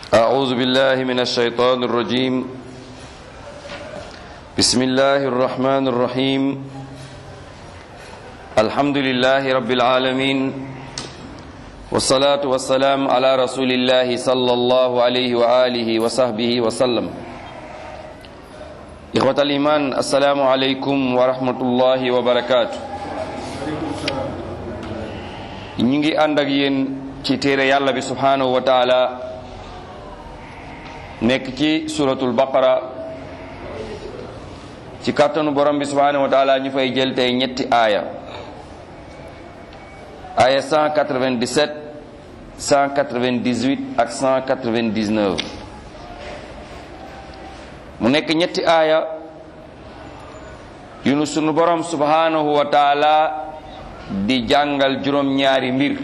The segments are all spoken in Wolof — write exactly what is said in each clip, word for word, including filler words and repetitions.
أعوذ بالله من الشيطان الرجيم بسم الله الرحمن الرحيم الحمد لله رب العالمين والصلاة والسلام على رسول الله صلى الله عليه وآله وصحبه وسلم إخوة الإيمان السلام عليكم ورحمة الله وبركاته ñi ngi ànd ak yéen ci téere yàlla bi subhanahu wa taala nekk ci suratul baqara ci kàttanu borom bi subhanahu wa taala ñu fay jël tey ñetti aaya aaya cent quatre-vingt-dix-sept cent quatre-vingt-dix-huit ak cent quatre-vingt-dix-neuf mu nekk ñetti aaya yu nu sunu borom subhanahu wa taala di jàngal juróom-ñaari mbir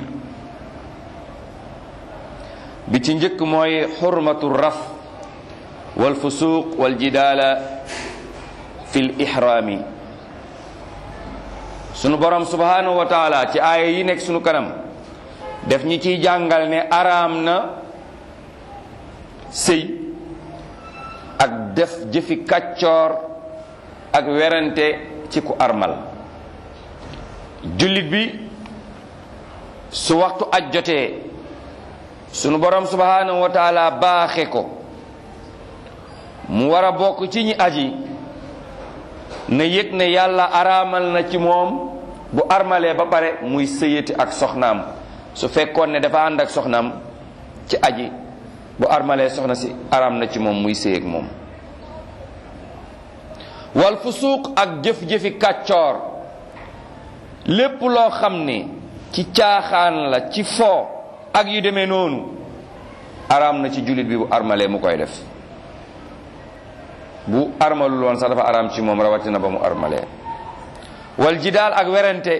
bi ci njëkk mooy xurmatu raf wal fusuq wal jidaala fil ihraami sunu borom subhanahu wa taala ci aaya yi nekk sunu kanam def ñi ciy jàngal ne araam na sëy ak def jëfi kàccoor ak werante ci ku armal jullit bi su waxtu aj jotee sunu borom subhanahu wa taala baaxe ko mu war a bokk ci ñi aji na yëg ne yàlla araamal na ci moom bu armalee ba pare muy sëyati ak soxnaam su fekkoon ne dafa ànd ak soxnaam ci aji bu armalee soxna si araam na ci moom muy sëy ak moom wal fusuuq ak jëf-jëfi kàccoor lépp loo xam ne ci caaxaan la ci foo ak yu demee noonu araam na ci jullit bi bu armalee mu koy def bu armalul woon sax dafa araam ci moom rawatina ba mu armalee wal jidaal ak werante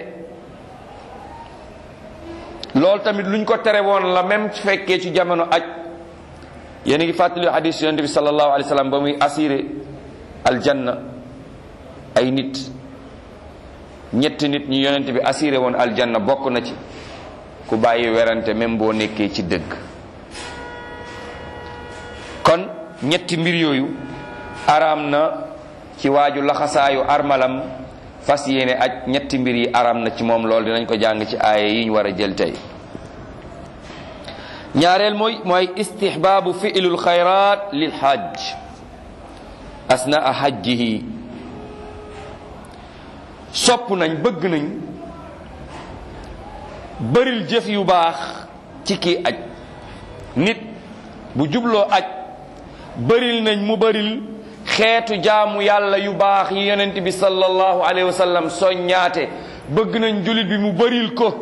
loolu tamit luñ ko tere woon la même ci fekkee ci jamono aj yéen a ngi fàttali hadis yonent bi sallallahu alayhi wa sallam ba muy assuré aljanna ay nit ñetti nit ñi yonent bi assuré woon aljanna bokk na ci ku bàyyi werante même boo nekkee ci dëgg kon ñetti mbir yooyu araam na ci waaju laxasaayu armalam fas yéene aj ñetti mbir yi araam na ci moom loolu dinañ ko jàng ci aaya yi ñu war a jël tey ñaareel mooy mooy istihbaabu fi'lul xayraat lil hajj asnaa hajjihi sopp nañ bëgg nañ bëril jëf yu baax ci kii aj nit bu jubloo aj bëril nañ mu bëril xeetu jaamu yàlla yu baax yi yonent bi sallallahu alayhi wa sallam soññaate bëgg nañ jullit bi mu bëril ko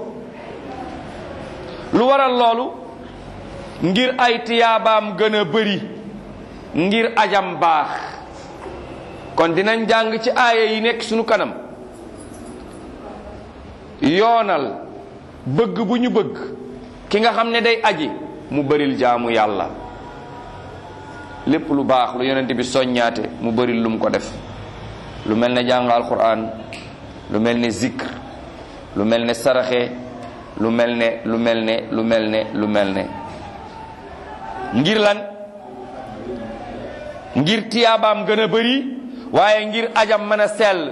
lu waral loolu ngir ay tiyaabaam gën a bëri ngir ajam baax kon dinañ jàng ci aaya yi nekk sunu kanam yoonal bëgg bu ñu bëgg ki nga xam ne day aji mu bëril jaamu yàlla lépp lu baax lu yonent bi soññaate mu bëril lu mu ko def lu mel ne jàng alquran lu mel ne zikr lu mel ne saraxe lu mel ne lu mel ne lu mel ne lu mel ne ngir lan ngir tiyaabaam gën a bëri waaye ngir ajam mën a sell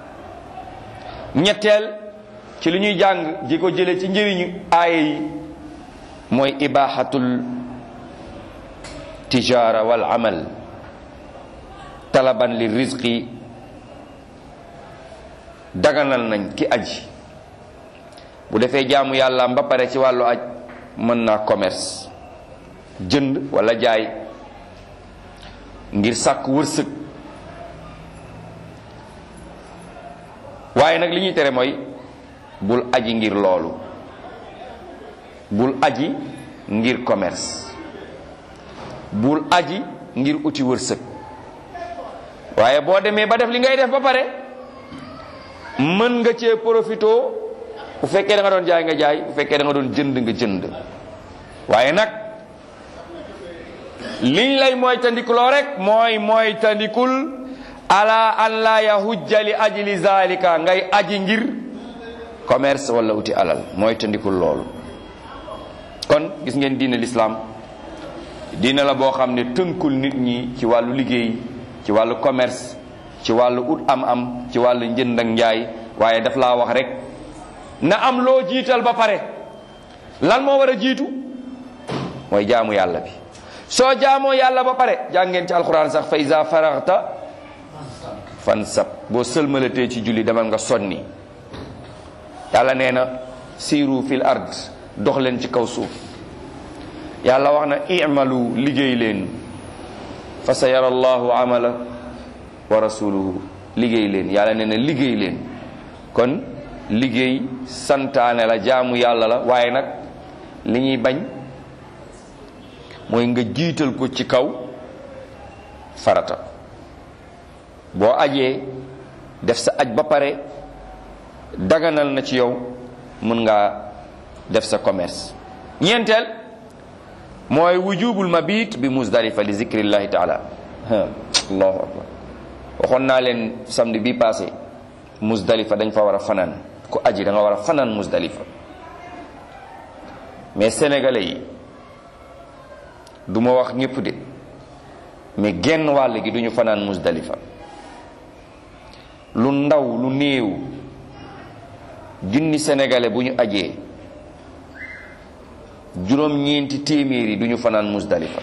ñetteel ci li ñuy jàng ji ko jële ci njëriñu aaya yi mooy ibahatul tijara wal amal talaban li rizqi daganal nañ ki aji bu defee jaamu yàlla ba pare ci wàllu aj mën naa commerce jënd wala jaay ngir sàkk wërsëg waaye nag li ñuy tere mooy bul aji ngir loolu bul aji ngir commerce bul aji ngir uti wërsëg waaye boo demee ba def li ngay def ba pare mën nga cee profito bu fekkee da nga doon jaay nga jaay bu fekkee da nga doon jënd nga jënd waaye nag liñ lay mooy tandikuloo rek mooy mooy tandikul ala an la yahujja li ajli zalika ngay aji ngir commerce wala uti alal mooy tandikul loolu kon gis ngeen diine l'islam diina la boo xam ne tënkul nit ñi ci wàllu liggéey, ci wàllu commerce, ci wàllu ut am-am, ci wàllu njënd ak njaay, waaye daf laa wax rek na am loo jiital ba pare. lan moo war a jiitu mooy jaamu yàlla bi. soo jaamoo yàlla ba pare jàngeen ci alxuraan sax fa iza faraghta fansab, boo sëlmalatee ci julli demal nga sonni. yàlla nee na siiru fil ard, dox leen ci kaw suuf. yàlla wax na i'malu, liggéey leen, fa sa yara allahu amala wa rasuluhu, liggéey leen. yàlla nee na liggéey leen. kon liggéey santaane la, jaamu yàlla la, waaye nag li ñuy bañ mooy nga jiital ko ci kaw farata. boo ajee def sa aj ba pare daganal na ci yow mën ngaa def sa commerce. ñeenteel mooy wujubul mabit bi Muzdalifa li zikrillahi taala. allahu akbar. waxoon naa leen samedi bi passé Muzdalifa dañ fa war a fanaan. ku aji da nga war a fanaan Muzdalifa. mais sénégalais yi du ma wax ñëpp de, mais genn wàll gi duñu fanaan Muzdalifa. lu ndaw lu néew junni sénégalais bu ñu ajee juróom-ñeenti téeméer yi duñu fanaan Muzdalifa.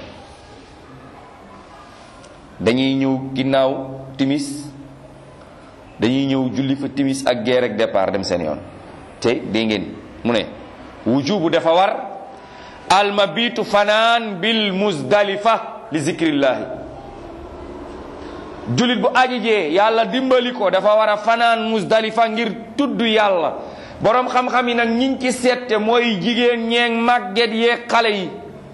dañuy ñëw ginnaaw timis, dañuy ñëw julli fa timis ak gee rek départ dem seen yoon. te dégg ngeen mu ne wujubu dafa war almabitu fanaan bil Muzdalifa li zikrillahi. jullit bu aji jee yàlla dimbali ko dafa war a fanaan Muzdalifa ngir tudd yàlla. boroom xam-xam yi nag ñiñ ci seette mooy jigéen ñeeg màgget yeeg xale yi,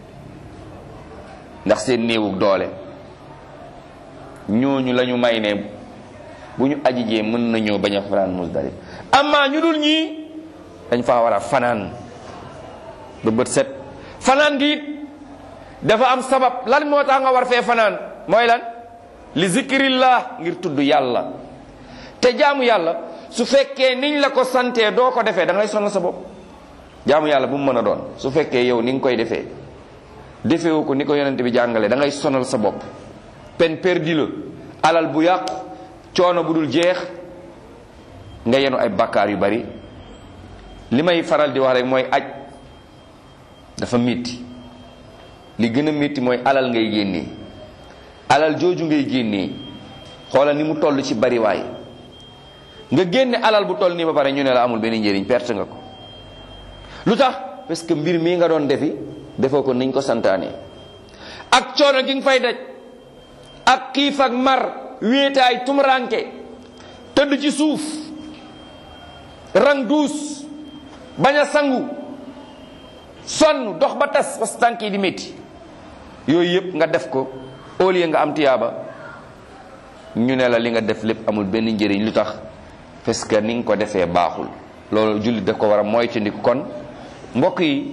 ndax seen néewug doole. ñooñu lañu may ne bu ñu aji jee mën nañoo bañ a fanaan Muzdalifa. amma ñu dul ñii dañ faa war a fanaan ba bët set. fanaan gi dafa am sabab. lan moo tax nga war fee fanaan mooy lan? li zikrillah, ngir tudd yàlla. te jaamu yàlla su fekkee niñ la ko santee doo ko defee da ngay sonal sa bopp. jaamu yàlla bu mu mën a doon su fekkee yow ni nga koy defee defewu ko ni ko yonent bi jàngale da ngay sonal sa bopp. peine perdue la, alal bu yàqu, coono bu dul jeex, nga yenu ay bakkaar yu bari. li may faral di wax rek mooy aj dafa métti. li gën a métti mooy alal ngay génnee. alal jooju ngay génnee xoolal ni mu toll ci bariwaay. nga génne alal bu toll nii ba pare ñu ne la amul benn njëriñ, perte nga ko. lu tax? parce que mbir mii nga doon defi defoo ko niñ ko santaane. ak coono gi nga fay daj, ak xiif ak mar, wéetaay, tumranke, tëdd ci suuf, rang duus, bañ a sangu, sonn, dox ba tas parce que tànk yi di métti. yooyu yëpp nga def ko au lieu nga am tiyaaba, ñu ne la li nga def lépp amul benn njëriñ. lu tax? parce que ni nga ko defee baaxul. loolu jullit daf ko war a moytandiku. kon mbokk yi,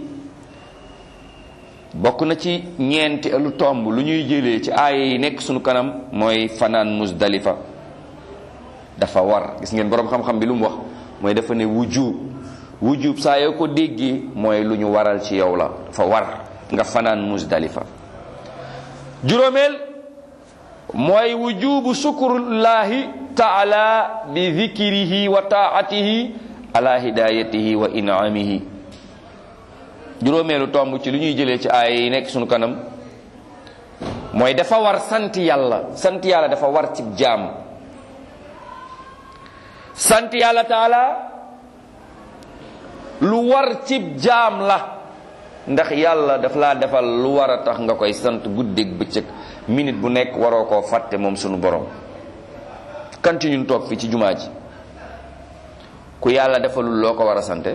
bokk na ci ñeenti lu tomb lu ñuy jëlee ci aaya yi nekk sunu kanam mooy fanaan Muzdalifa dafa war. gis ngeen boroom xam-xam bi lu mu wax mooy dafa ne wujub. wujub saa yoo ko déggee mooy lu ñu waral ci yow la, dafa war nga fanaan Muzdalifa. juróomeel mooy wujubu shukrullahi taala bi dhikrihi wa taatihi ala hidayatihi wa in'amihi. juróomeelu tomb ci lu ñuy jëlee ci aaya yi nekk sunu kanam mooy dafa war sant yàlla. sant yàlla dafa war ci jaam. sant yàlla taala lu war ci jaam la, ndax yàlla daf laa defal lu war a tax nga koy sant guddeeg bëccëg. minute bu nekk waroo koo fàtte moom sunu borom. kan ci ñun toog fi ci jumaa ji ku yàlla defalul loo ko war a sante?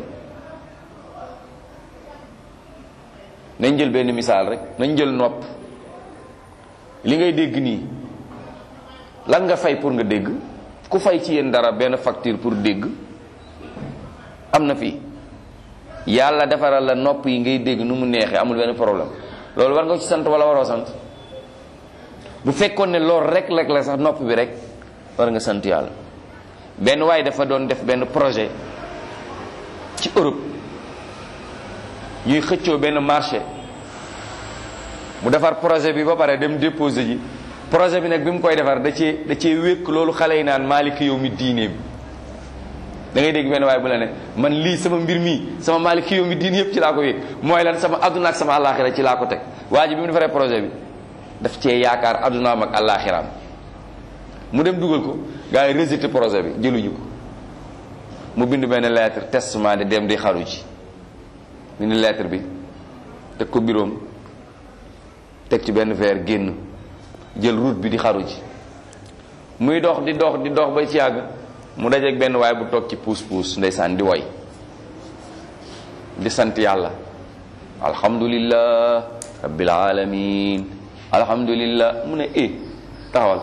nañ jël benn misaal rek, nañ jël nopp. li ngay dégg nii lan nga fay pour nga dégg? ku fay ci yéen dara benn facture pour dégg am na fii? yàlla defaral la nopp yi ngay dégg nu mu neexee, amul benn problème. loolu war nga ci sant wala waroo sant? bu fekkoon ne loolu rek rek la sax nopp bi rek war nga sant yàlla. benn waaye dafa doon def benn projet ci Europe, ñuy xëccoo benn marché. mu defar projet bi ba pare dem déposer ji projet bi nag bi mu koy defar da cee da cee wékk loolu xale yi naan maaliki yow mi diine bi da ngay dégg benn waaye bu la ne man lii sama mbir mii sama maaliki yow mi diine yëpp ci laa ko wékk mooy lan sama adduna ak sama àllaaxira ci laa ko teg waa ji bi mu defaree projet bi daf cee yaakaar addunaam ak àllaaxiraam mu dem dugal ko gars yi rejeté projet bi jëluñu ko mu bind benn lettre testament de dem di xaru ji bind lettre bi teg ko biroom teg ci benn verre génn jël route bi di xaru ji muy dox di dox di dox ba ci yàgg mu dajeeg benn waaye bu toog ci puus puus ndeysaan di woy di sant yàlla alhamdulillah rabbil alamin alhamdulillah mu ne eh taxawal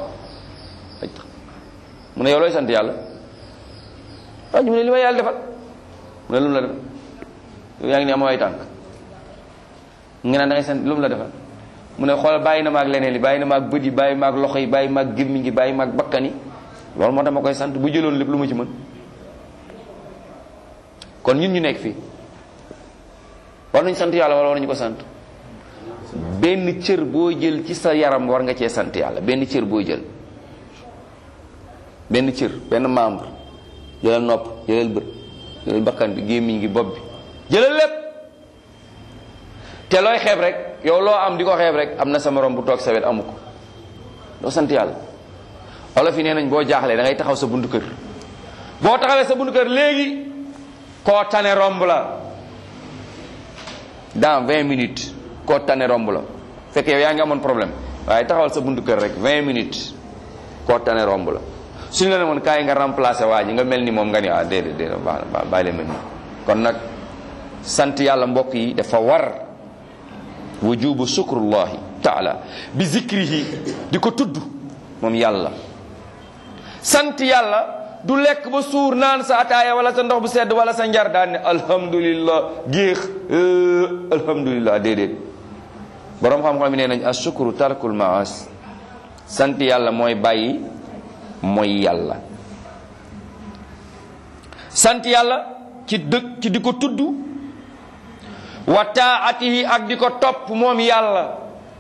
mu ne yow looy sant yàlla waaw ñu mu ne li ma yàlla defal mu ne lu mu la defal yow yaa ngi ne am ay tànk nga naan da ngay sant lu mu la defal mu ne xoolal bàyyi na maag leneen li bàyyi na maag bët yi bàyyi maag loxo yi bàyyi maag gémmiñ gi bàyyi maag bakkan yi loolu moo tax ma koy sant bu jëloon lépp lu ma ci mën kon ñun ñu nekk fii war nañ sant yàlla wala war nañu ko sant benn cër boo jël ci sa yaram war nga cee sant yàlla benn cër boo jël benn cër benn membre jëlal nopp jëlal bët jëlal bakkan bi gémmiñ gi bopp bi jëlal lépp te looy xeeb rek yow loo am di ko xeeb rek am na sa morom bu toog sa wet amu ko doo sant yàlla olof yi nee nañ boo jaaxlee da ngay taxaw sa buntu kër boo taxawee sa buntu kër léegi koo tane romb la dans vingt minutes koo tane romb la fekk yow yaa ngi amoon problème waaye taxawal sa buntu kër rek vingt minutes koo tane romb la suñu la ne woon kaay nga remplacer waa ji nga mel ni moom nga ni ah déedéet déedéet baax na bàyyi leen mel ni kon nag sant yàlla mbokk yi dafa war wujubu shukrullahi taala bi zikrihi di ko tudd moom yàlla sant yàlla du lekk ba suur naan sa ataaya wala sa ndox bu sedd wala sa njar daan ne alhamdulillah géex alhamdulillah déedéet boroom xam-xam yi nee nañ ashukru tarkul maas sant yàlla mooy bàyyi mooy yàlla sant yàlla ci dëkk ci di ko tudd wa taatihi ak di ko topp moom yàlla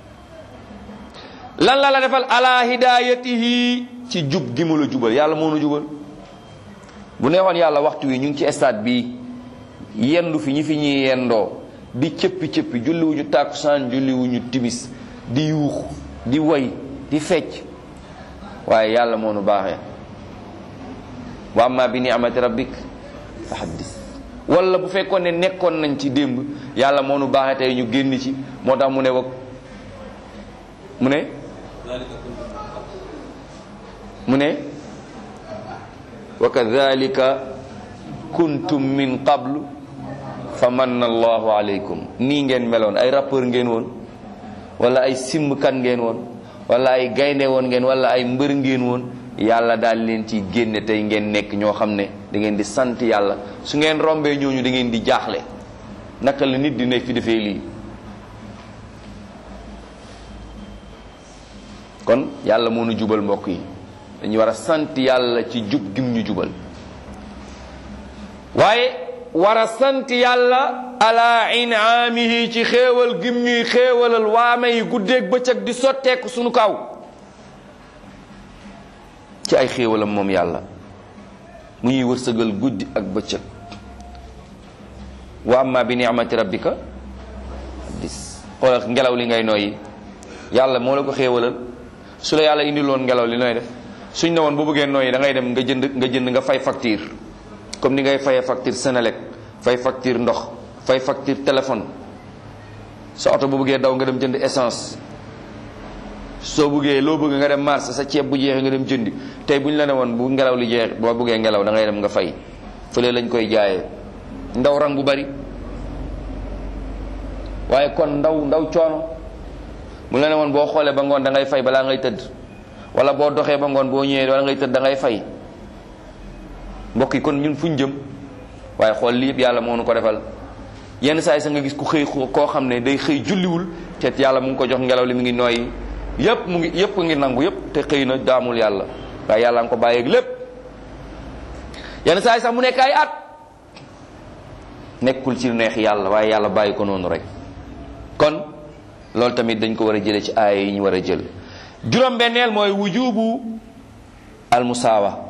lan la la defal ala hidayatihi ci jub gi mu la jubal yàlla moo nu jubal bu neexoon yàlla waxtu wi ñu ngi ci stade bi yendu fi ñi fi ñuy yendoo di cëppi cëppi julliwuñu tàkkusaan julliwuñu timis di yuux di woy di fecc waaye yàlla moo nu baaxee wa amma bi ni'mati rabbik fa haddis wala bu fekkoon ne nekkoon nañ ci démb yàlla moo nu baaxee tey ñu génn ci moo tax mu ne wa mu ne mu ne wa kadhalika kuntum min qablu fa manna allahu alaykum nii ngeen meloon ay rappeur ngeen woon wala ay simmkat ngeen woon wala ay gaynde woon ngeen wala ay mbër ngeen woon yàlla daal leen ci génne tey ngeen nekk ñoo xam ne da ngeen di sant yàlla su ngeen rombee ñooñu da ngeen di jaaxle naka la nit di nekk fi defee lii kon yàlla moo nu jubal mbokk yi dañu war a sant yàlla ci jub gim ñu jubal waaye war a sant yàlla ala inaamihi ci xéewal gim ñuy xéewalal waame yi guddeeg bëccëg di sotteeku sunu kaw ci ay xéewalam moom yàlla mu ñuy wërsëgal guddi ak bëccëg wa amma bi ni'mati rabbika dis xoolal ngelaw li ngay noyyi yàlla moo la ko xéewalal su la yàlla indi loon ngelaw li nooy def suñ ne woon bu bëggee noyyi da ngay dem nga jënd nga jënd nga fay facture comme ni ngay fayee facture Senelec fay facture ndox fay facture téléphone sa oto bu bëggee daw nga dem jënd essence soo bëggee loo bëgg nga dem marché sa ceeb bu jeexee nga dem jëndi tey bu ñu la ne woon bu ngelaw li jeex boo bëggee ngelaw da ngay dem nga fay fële lañ koy jaayee ndaw rang bu bari waaye kon ndaw ndaw coono mu la ne woon boo xoolee ba ngoon da ngay fay balaa ngay tëdd wala boo doxee ba ngoon boo ñëwee wala ngay tëdd da ngay fay mbokk yi kon ñun fuñ jëm waaye xool lii yëpp yàlla moo nu ko defal yenn saa yi sa nga gis ku xëy koo xam ne day xëy julliwul te yàlla mu ngi ko jox ngelaw li mu ngi nooyi yëpp mu ngi yëpp ngi nangu yëpp te xëy na daamul yàlla waaye yàlla nga ko bàyyeeg lépp yenn saa yi sax mu nekk ay at nekkul ci neex yàlla waaye yàlla bàyyi ko noonu rek kon loolu tamit dañ ko war a jële ci aaya yi ñu war a jël. juróom-benneel mooy wujubu al musaawa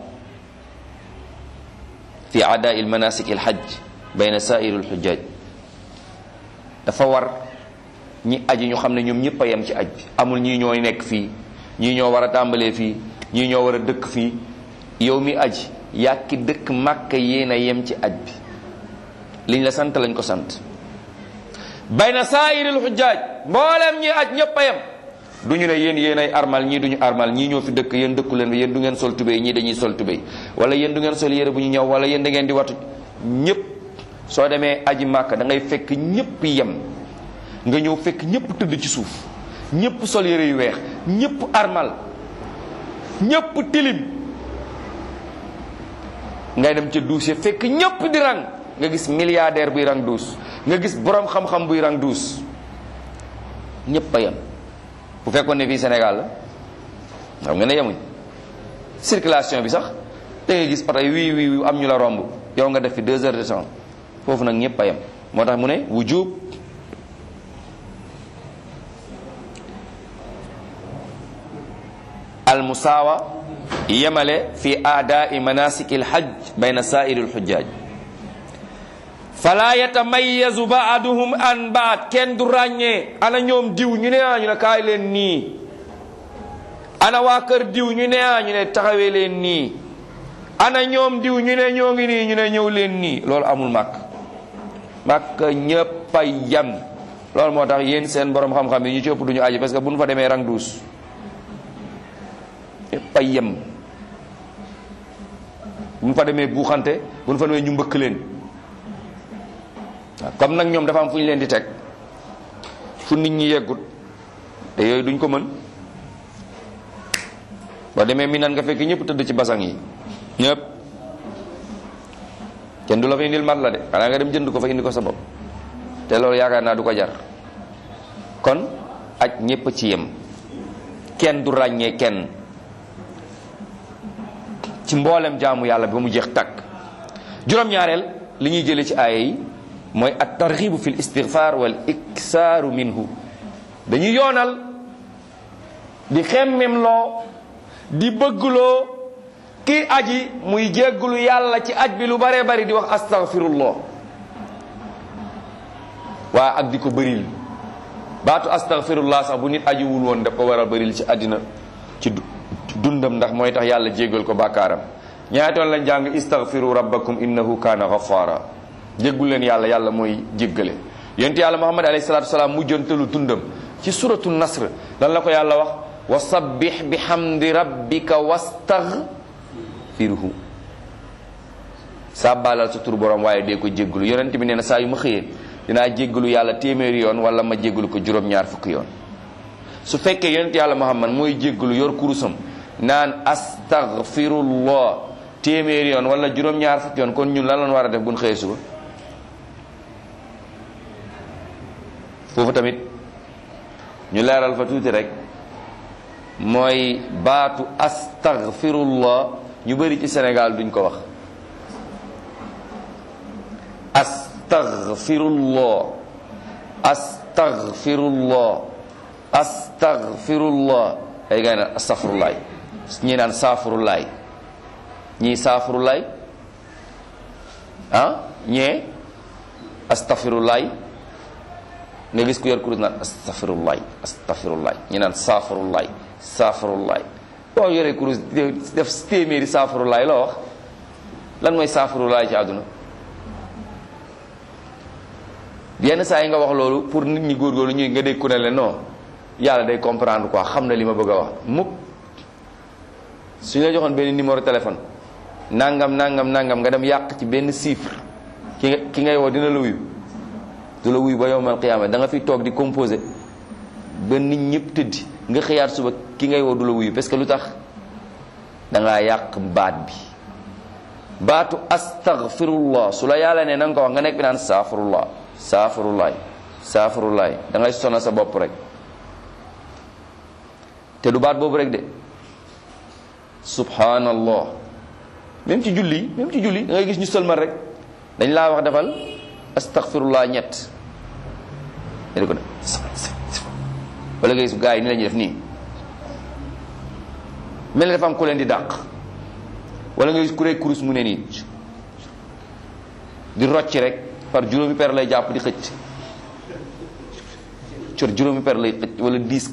fi adaa il manasik il hajj bayna saa'iri al hujjaj. dafa war ñi aji ñu xam ne ñoom ñëpp a yem ci aj bi, amul ñii ñooy nekk fii, ñii ñoo war a tàmbalee fii, ñii ñoo war a dëkk fii. yow mi aji yàkki dëkk Makka yéen a yem ci aj bi, liñ la sant lañ ko sant. bayna saa'iri al hujjaj, mboolem ñi aj ñëpp a yem. du ñu ne yéen yéen ay armal ñii duñu armal, ñii ñoo fi dëkk yéen dëkku leen yéen du ngeen sol tubéy ñii dañuy sol tubéy, wala yéen du ngeen sol yére bu ñu ñëw, wala yéen da ngeen di watu. ñëpp soo demee aji Màkka da ngay fekk ñëpp yem, nga ñëw fekk ñëpp tëdd ci suuf, ñëpp sol yére yu weex, ñëpp armal, ñëpp tilim. ngay dem ca duus ya fekk ñëpp di rang, nga gis milliardaire buy rang duus, nga gis borom xam-xam buy rang duus, ñëpp a yem. bu fekkoon ne fii Sénégal la xam nga ne yemuñ, circulation bi sax da ngay gis oto yi wii wii am ñu la romb, yow nga def fi deux heures de temps. foofu nag ñëpp a yem. moo tax mu ne wujub al musaawa, yemale fi aadaai manasik al hajj bayna saa'iri al hujjaj. fala yatamayazu baaduhum an baad, kenn du ràññee ana ñoom diw ñu ne ah ñu ne kaay leen nii, ana waa kër diw ñu ne ah ñu ne taxawee leen nii, ana ñoom diw ñu ne ñoo ngi nii ñu ne ñëw leen nii. loolu amul màkk. màkk ñëpp a yem. loolu moo tax yéen seen borom xam-xam yi ñu ci ëpp duñu aji, parce que bu ñu fa demee rang duus, ñëpp a yem. bu ñu fa demee buuxante, bu ñu fa demee ñu mbëkk leen. comme nag ñoom dafa am fu ñu leen di teg, fu nit ñi yeggut, te yooyu duñ ko mën. boo demee mi nan nga fekk ñëpp tëdd ci basang yi, ñëpp kenn du la fa indil mat la de, xanaa nga dem jënd ko fa indi ko sa bopp, te loolu yaakaar naa du ko jar. kon aj ñëpp ci yem, kenn du ràññee kenn ci mboolem jaamu yàlla bi ba mu jeex takk. juróom-ñaareel li ñuy jëlee ci aaya yi mooy at targhibu fi l istighfar wal iksaaru minhu. dañuy yoonal di xemmem loo di bëggloo kii aji muy jégglu yàlla ci aj bi lu baree bari di wax astaghfirullah, waa ak di ko bëril. baatu astaghfirullah sax bu nit ajiwul woon daf ko war a bëril ci àddina ci dundam, ndax mooy tax yàlla jéggal ko bàkkaaram. ñaatoon lañ jàng istaghfiru rabbakum innahu kaana ghaffara, jéggul leen yàlla, yàlla mooy jéggale. yonent yàlla Muhammad alayhi salaatu wasalaam mujjantalu dundam ci suratu nasr lan la ko yàlla wax? wa sabbih bihamdi rabbika wastaghfirhu, sàbbaalal sa tur borom waaye dee ko jéggalu. yonent bi nee na saa yu ma xëyee dinaa jéggalu yàlla téeméeri yoon wala ma jéggalu ko juróom-ñaar fukki yoon. su fekkee yonent yàlla Muhammad mooy jéggalu yor kurusam naan astaghfirullah téeméeri yoon wala juróom-ñaar fukki yoon, kon ñun lan lañ war a def bu ñu xëyee suba? foofu tamit ñu leeral fa tuuti rek, mooy baatu astaghfirullah ñu bari ci Sénégal duñ ko wax. astaghfirullah astaghfirullah astaghfirullah ay gaa yi naan astaghfirullah, ñii naan saafurulaay, ñii saafurulaay ah ñee astaghfirullah. nga gis ku yor kurus naan astaghfirullah astaghfirullah, ñi naan saafurullah saafurullah. boo yoree kurus def téeméeri saafurullah loo wax? lan mooy saafurullah ci àdduna? yenn saa yi nga wax loolu pour nit ñi góorgóorlu ñuy nga dégg ku ne leen non yàlla day comprendre quoi, xam na li ma bëgg a wax. mukk suñu la joxoon benn numéro téléphone nangam nangam nangam nga dem yàq ci benn chiffre, ki nga ki ngay woo dina la wuyu? du la wuyu ba yowmal qiyaama. da nga fi toog di composé ba nit ñëpp tëddi, nga xëyaat suba ki ngay woo du la wuyu, parce que lu tax? da ngaa yàq baat bi. baatu astaghfirullah su la yàlla ne na nga ko wax nga nekk bi naan saafurullah saafurulaay saafurulaay, da ngay sonal sa bopp rek. te du baat boobu rek de, subhanallah. même ci julli même ci julli da ngay gis ñu sëlmal rek dañ laa wax defal astaghfirullah ñett, nga di ko def wala nga gis gaa yi ni la ñuy def nii mel ni dafa am ku leen di dàq, wala nga gis ku rey kurus mu ne nii di rocc rek par juróomi per lay jàpp di xëcc cor juróomi per lay xëcc wala diis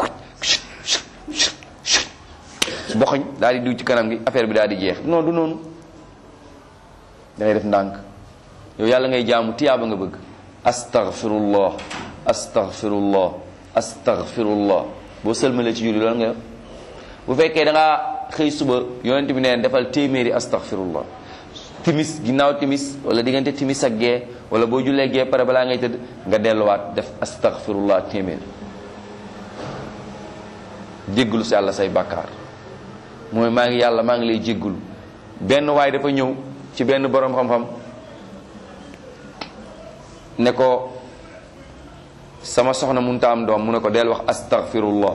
boxoñ daal di diw ci kanam gi affaire bi daal di jeex. non du noonu, da ngay def ndànk. yow yàlla ngay jaamu tiyaaba nga bëgg. astaghfirullah astaghfirullah astaghfirullah boo sëlmalee ci julli loolu nga bu fekkee da ngaa xëy suba yonent bi neen defal téeméeri astaghfirullah timis ginnaaw timis wala diggante timis ak gee wala boo jullee gee pare balaa ngay tëdd nga delluwaat def astaghfirullah téeméer jéggulu si yàlla say bàkkaar mooy maa ngi yàlla maa ngi lay jéggulu. benn waay dafa ñëw ci benn boroom xam-xam ne ko sama soxna munta am doom mu ne ko del wax astaghfirullah.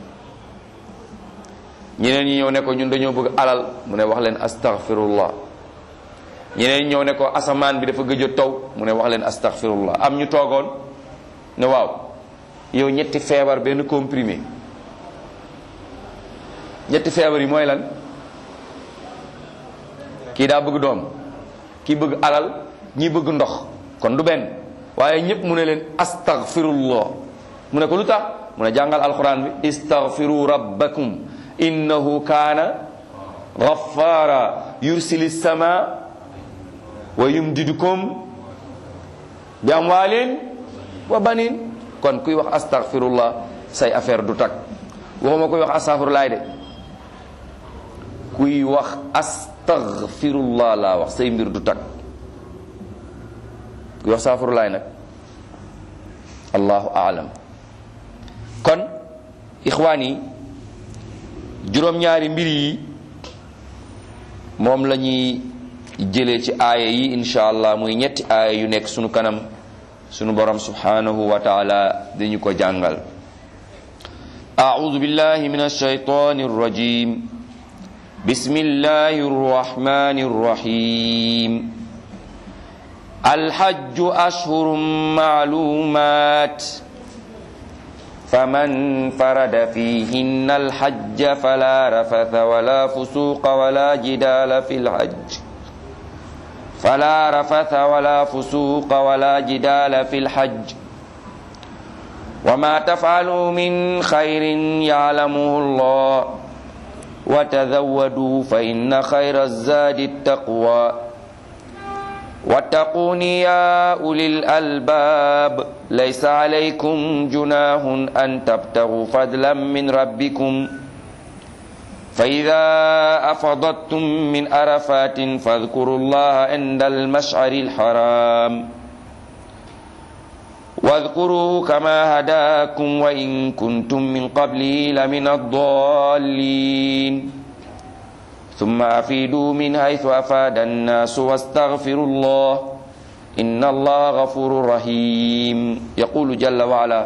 ñeneen ñi ñëw ne ko ñun dañoo bëgg alal mu ne wax leen astaghfirullah. ñeneen ñi ñëw ne ko asamaan bi dafa gëj a taw mu ne wax leen astaghfirullah. am ñu toogoon ne waaw yow ñetti feebar benn comprimé ñetti feebar yi mooy lan? kii daa bëgg doom, kii bëgg alal, ñii bëgg ndox, kon du benn. waaye ñëpp mu ne leen astaghfirullah. mu ne ko lu tax mu ne jàngal alquran bi istaghfiru rabbakum innahu kaana ghaffara yursili sama wa yumdidukum bi amwaalin wa banin. kon kuy wax astaghfirullah say affaire du tag. waxuma kuy wax astaghfirullah de, kuy wax astaghfirullah laa wax say mbir du tag. kuy wax astaghfirullah nag allahu aalam. kon ixwaan yi juróom-ñaari mbir yi moom la ñuy jëlee ci aaya yi insha allah muy ñetti aaya yu nekk sunu kanam sunu borom subhanahu wa taala dañu ko jàngal. a'udhu billahi minash shaytanir rajim. bismillahir rahmanir rahim. al-hajju ashhurun ma'lumat فمن فرد فيهن الحج فلا رفث ولا فسوق ولا جدال في الحج فلا رفث ولا فسوق ولا جدال في الحج وما تفعلوا من خير يعلمه الله وتزودوا فإن خير الزاد التقوى واتقون يا أولي الألباب ليس عليكم جناح أن تبتغوا فضلا من ربكم فإذا أفضتم من عرفات فاذكروا الله عند المشعر الحرام واذكروه كما هداكم وإن كنتم من قبله لمن الضالين ثم أفيدوا من حيث أفاد الناس واستغفروا الله إن الله غفور رحيم يقول جل وعلا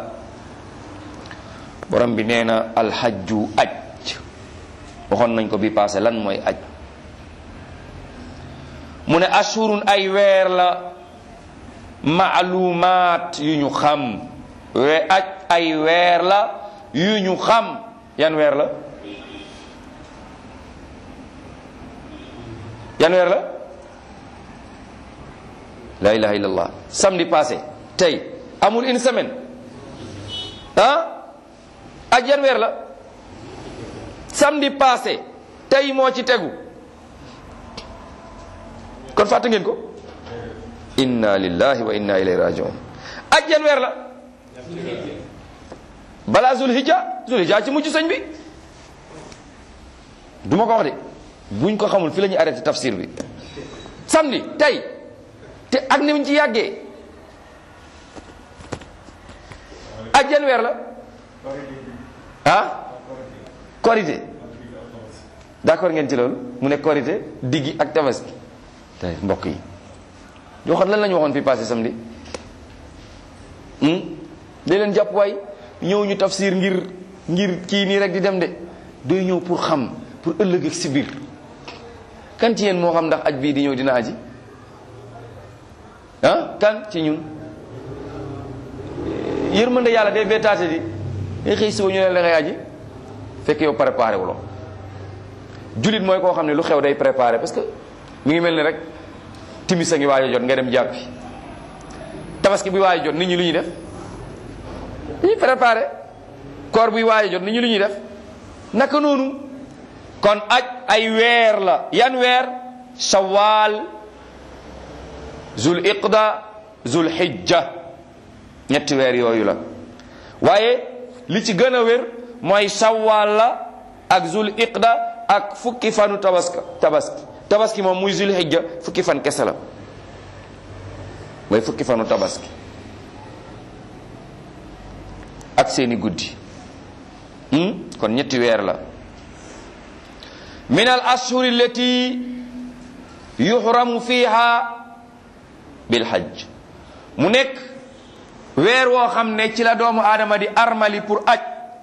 borom bi nee na alxajju aj waxoon nañ ko bi passé lan mooy aj mu ne ashurun ay weer la maalumaat yu ñu xam we aj ay weer la yu ñu xam yan weer la yan weer la la ilaha illallah samedi passé tey amul une semaine ah aj yan weer la samedi passé tey moo ci tegu kon fàtte ngeen ko inna lillahi wa inna ilayhi rajiun aj yan weer la balaa zulhijja zulhijja ci mujj sëñ bi duma ko wax de buñ ko xamul fi la ñuy arrêté tafsir bi samedi tey te ak ni mu ci yàggee aj yan weer la ah korité d'accord ngeen ci loolu mu ne korité diggi ak tabaski tey mbokk yi yoo xam lan la ñu waxoon fi passé samedi day leen jàpp waay ñëw ñu tafsir ngir ngir kii nii rek di dem de doy ñëw pour xam pour ëllëg ak si biir kan ci yéen moo xam ndax aj bii di ñëw dina aji ah kan ci ñun yërmande yàlla day bettaate di ngay xëy suba ñu ne la ngay aji fekk yow préparé wuloo jullit mooy koo xam ne lu xew day préparé parce que mi ngi mel ni rek timis a ngi waaj a jot nga dem jàppi tabaski buy waaj a jot nit ñi lu ñuy def dañuy préparé koor buy waaj a jot nit ñi lu ñuy def naka noonu kon aj ay weer la yan weer shawwal zul iqda zul hijja ñetti weer yooyu la waaye li ci gën a wér mooy shawwal la ak zul iqda ak fukki fanu tabaska tabaski tabaski moom muy zul hijja fukki fan kese la mooy fukki fanu tabaski ak seeni guddi kon ñetti weer la min al ashhur allati yuhramu fiha bil hajj mu nekk weer woo xam ne ci la doomu aadama di armali pour aj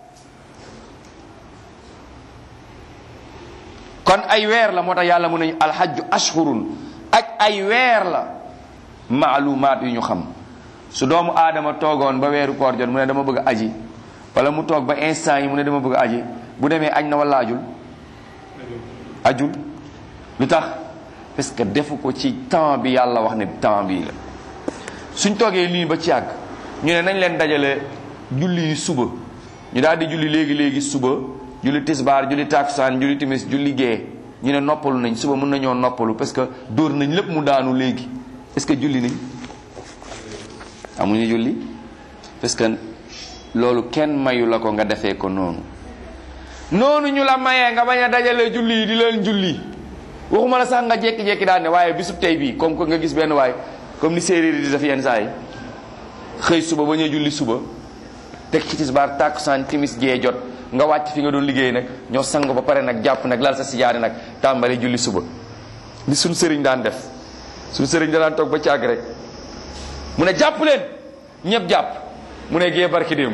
kon ay weer la moo tax yàlla mu ne alhajju ashhurun aj ay weer la maalumaat yu ñu xam su doomu aadama toogoon ba weeru koor jot mu ne dama bëgg a aji wala mu toog ba instant yi mu ne dama bëgg a aji bu demee aj na wala ajul ajul lu tax parce que defu ko ci temps bi yàlla wax ne temps bii la suñ toogee lii ba ci àgg ñu ne nañ leen dajale julli yi suba ñu daal di julli léegi léegi suba julli tisbaar julli takusaan julli timis julli gee ñu ne noppalu nañ suba mën nañoo noppalu parce que dóor nañ lépp mu daanu léegi est-ce que julli nañ amuñu julli parce que loolu kenn mayu la ko nga defee ko noonu noonu ñu la mayee nga bañ a dajale julli yi di leen julli waxuma la sax nga jékki-jékki daal ne waaye bisub tey bii comme que nga gis benn waay comme ni séeréer yi di def yenn saa yi xëy suba ba ñuy julli suba teg ci tisbaar tàkkusaan timis gee jot nga wàcc fi nga doon liggéey nag ñoo sango ba pare nag jàpp nag lal sa sijaare nag tàmbali julli suba li suñ sëriñ daan def suñ sëriñ daan toog ba càgg rek mu ne jàpp leen ñëpp jàpp mu ne gee barki démb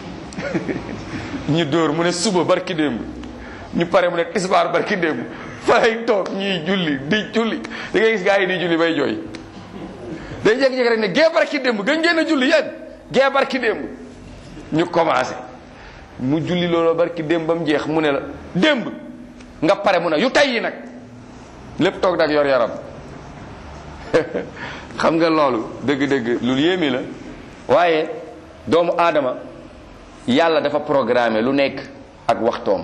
ñu dóor mu ne suba barki démb ñu pare mu ne tisbaar barki démb faray toog ñuy julli di julli da ngay gis gaa yi di julli bay jooy dañ jékki-jékki rek ne gee barki démb gën ngeen a julli yéen gee barki démb ñu commencé mu julli loolu barki démb ba mu jeex mu ne la démb nga pare mu ne yu tay yi nag lépp toog nag yor yaram xam nga loolu dëgg-dëgg lu yéeme la waaye doomu aadama yàlla dafa programmé lu nekk ak waxtoom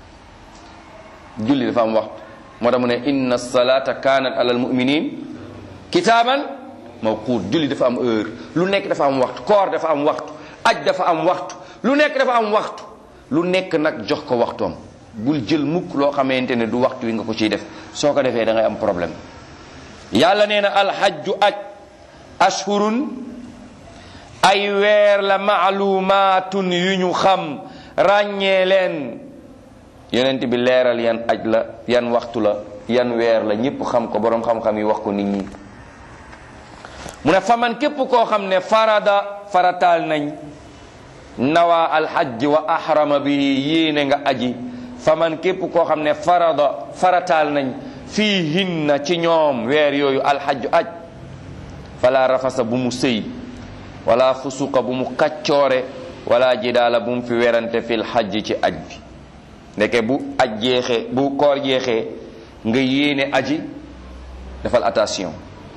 julli dafa am waxtu moo tax mu ne inna salata kanat alal muminin kitaaban mawquut julli dafa am heure lu nekk dafa am waxtu koor dafa am waxtu aj dafa am waxtu lu nekk dafa am waxtu lu nekk nag jox ko waxtoom bul jël mukk loo xamante ne du waxtu wi nga ko ciy def soo ko defee da ngay am problème yàlla nee na alhajju aj ashhurun ay weer la maalumaatun yu ñu xam ràññee leen yonent bi leeral yan aj la yan waxtu la yan weer la ñépp xam ko boroom xam-xam yi wax ko nit ñi mu ne faman képp koo xam ne farada farataal nañ nawa alhajj wa ahrama bi yéene nga aji faman képp koo xam ne farada farataal nañ fii hinna ci ñoom weer yooyu alhajj aj fala rafasa bu mu sëy wala fusuqa bu mu kaccoore wala jidaala bu mu fi werante fil hajj ci aj bi ndeke bu aj jeexee bu koor jeexee nga yéene aji defal attention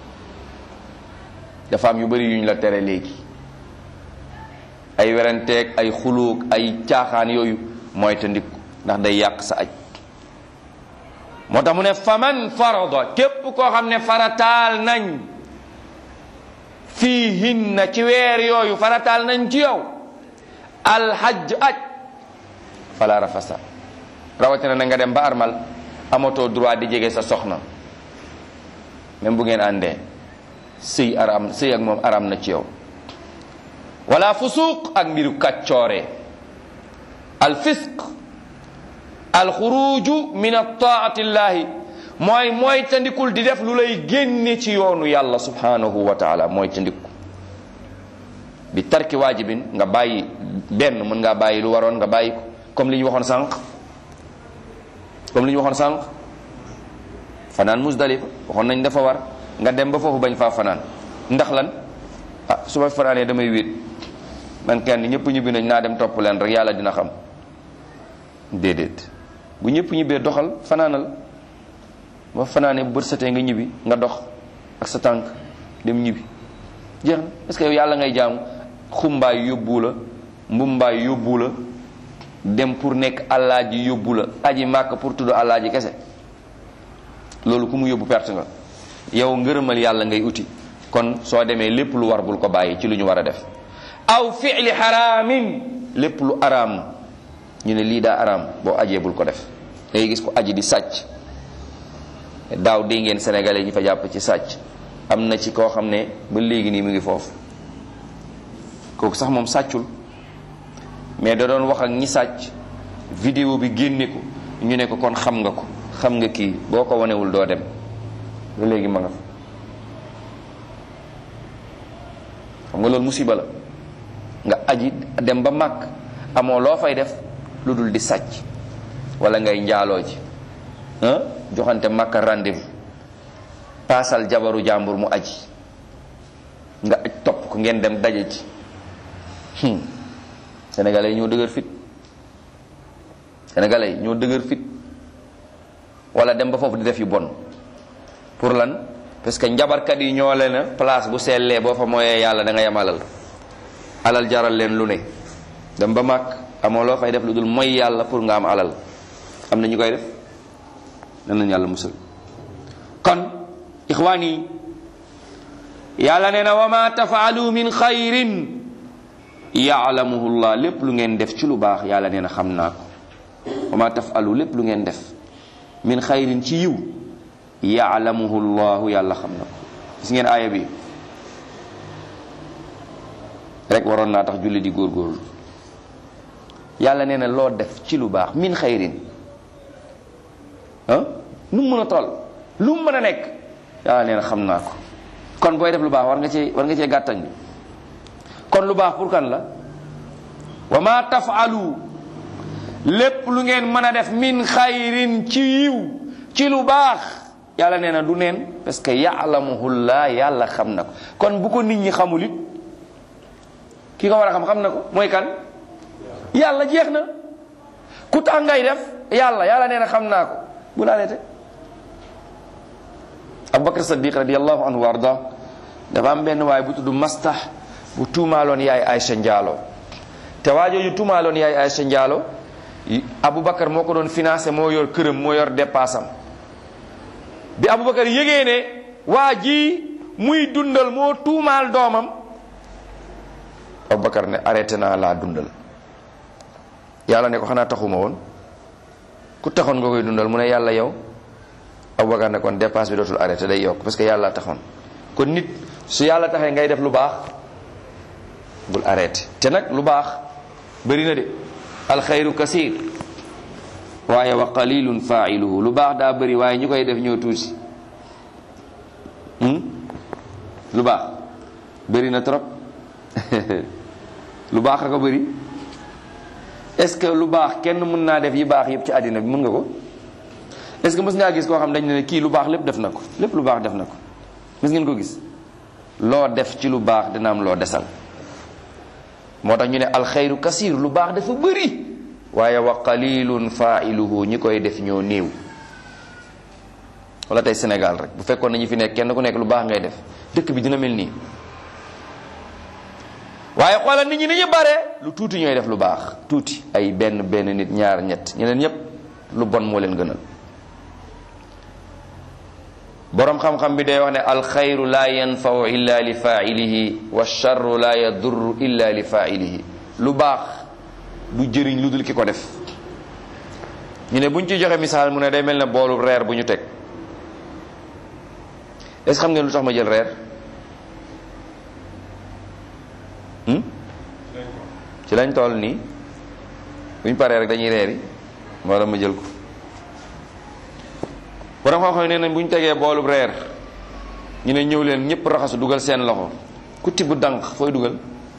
dafa am yu bari yuñ la tere léegi ay weranteeg ay xuluug ay caaxaan yooyu mooy te ndik ndax day yàq sa aj moo tax mu ne faman farada képp koo xam ne farataal nañ fii hinna ci weer yooyu farataal nañ ci yow alhajj aj fala rafasa rawatina na nga dem ba armal amatoo droit di jege sa soxna même bu ngeen àndee sëy aram sëy ak moom aram na ci yow wala fusuq ak mbiru kàccoore al fisq al xuruju min taati llahi mooy mooy tandikul di def lu lay génne ci yoonu yàlla subhanahu wa taala mooy tandiku bi tarki waajibin nga bàyyi benn mën ngaa bàyyi lu waroon nga bàyyi ko comme li ñu waxoon sànq comme li ñu waxoon sànq fanaan Musdalifa waxoon nañ dafa war nga dem ba foofu bañ faa fanaan ndax lan ah su ma fanaanee damay wéet man kenn ñëpp ñibbi nañ naa dem topp leen rek yàlla dina xam. déedéet bu ñëpp ñibbee doxal fanaanal ba fanaanee bu bët setee nga ñibbi nga dox ak sa tànk dem ñibbi jeex na parce que yow yàlla ngay jaamu xumbaay yóbbu la mbumbaay yóbbu la dem pour nekk alaaji yóbbu la aji màkk pour tudd alaaji kese loolu ku mu yóbbu perte nga yow ngërëmal yàlla ngay uti kon soo demee lépp lu war bul ko bàyyi ci lu ñu war a def aw fi'li xaraamin lépp lu araam ñu ne lii daa araam boo ajee bul ko def ngay gis ko aji di sàcc daaw dégg ngeen sénégalais ñi fa jàpp ci sàcc am na ci koo xam ne ba léegi nii mu ngi foofu kooku sax moom sàccul mais da doon wax ak ñi sàcc vidéo bi génne ko ñu ne ko kon xam nga ko xam nga kii boo ko wanewul doo dem ba léegi ma nga fa xam nga loolu musiba la nga aji dem ba màkk amoo loo fay def lu dul di sàcc wala ngay njaaloo ji ah joxante màkka rendez-vous paasal jabaru jàmbur mu aji nga aj topp ko ngeen dem daje ci sénégalais yi ñoo dëgër fit sénégalais yi ñoo dëgër fit wala dem ba foofu di def yu bon pour lan parce que njabarkat yi ñoo leen a place bu sellee boo fa mooyee yàlla da nga yam alal alal jaral leen lu ne dem ba màkk amoo loo fay def lu dul mooy yàlla pour nga am alal am na ñu koy def nan nañu yàlla musal kon ixwaan yi yàlla nee na wa ma tafaalu min xayrin yaalamuhu llah lépp lu ngeen def ci lu baax yàlla nee na xam naa ko wa ma tafalu lépp lu ngeen def min xayrin ci yiw yaalamuhu llahu yàlla xam na ko gis ngeen aaya bi rek waroon naa tax julli di góorgóorlu yàlla nee na loo def ci lu baax min xayrin ah nu mu mën a toll lu mu mën a nekk yàlla nee na xam naa ko kon booy def lu baax war nga cee war nga cee gàttañ kon lu baax pour kan la wa ma tafalu lépp lu ngeen mën a def min xayrin ci yiw ci lu baax yàlla nee na du neen parce que yaalamuhullaa yàlla xam na ko kon bu ko nit ñi xamul it ki ko war a xam xam na ko mooy kan yàlla jeex na ku tax ngay def yàlla yàlla nee na xam naa ko bu laaleete Abubakar Saddiq radiyallahu anhu wa arda dafa am benn waay bu tudd Mastah bu tuumaaloon yaay Aysa njaalo te waajooju tuumaaloon yaay Aysa njaalo Abubakar moo ko doon financé moo yor këram moo yor dépassam bi Abubakar yégee ne waa ji muy dundal moo tuumaal doomam Abubakar ne arrêté naa laa dundal yàlla ne ko xanaa taxuma woon ku taxoon nga koy dundal mu ne yàlla yow Abubakar ne kon dépasse bi dootul arrêté day yokk parce que yàlla taxoon kon nit su yàlla taxee ngay def lu baax bul arrêté te nag lu baax bëri na de alxayru kasir waaye wa qalilun failuhu lu baax daa bëri waaye ñu koy def ñoo tuuti lu baax bëri na trop lu baax a ko bëri est-ce que lu baax kenn mën naa def yi baax yëpp ci àddina bi mën nga ko est-ce que mës ngaa gis koo xam dañ ne kii lu baax lépp def na ko lépp lu baax def na ko mës ngeen ko gis loo def ci lu baax dina am loo desal moo tax ñu ne alxayru kasir lu baax dafa bëri waaye wa qalilun failuhu ñi koy def ñoo néew wala tey Sénégal rek bu fekkoon nañu fi nekk kenn ku nekk lu baax ngay def dëkk bi dina mel nii waaye xoolal nit ñi ni ñu bare lu tuuti ñooy def lu baax tuuti ay benn benn nit ñaar ñett ñeneen ñépp lu bon moo leen gënal boroom xam-xam bi day wax ne alxayru la yanfau illa li failihi wa charru la yadurru illa li failihi lu baax du jëriñ lu dul ki ko def ñu ne buñ ci joxe misaal mu ne day mel ne boolu reer bu ñu teg est-ce que xam ngeen lu tax ma jël reer ci lañ toll nii buñ paree rek dañuy reeri moo tax ma jël ko borom xam-xam nee nañ bu ñu tegee boolub reer ñu ne ñëw leen ñëpp raxasu dugal seen loxo ku tibb dànq fooy dugal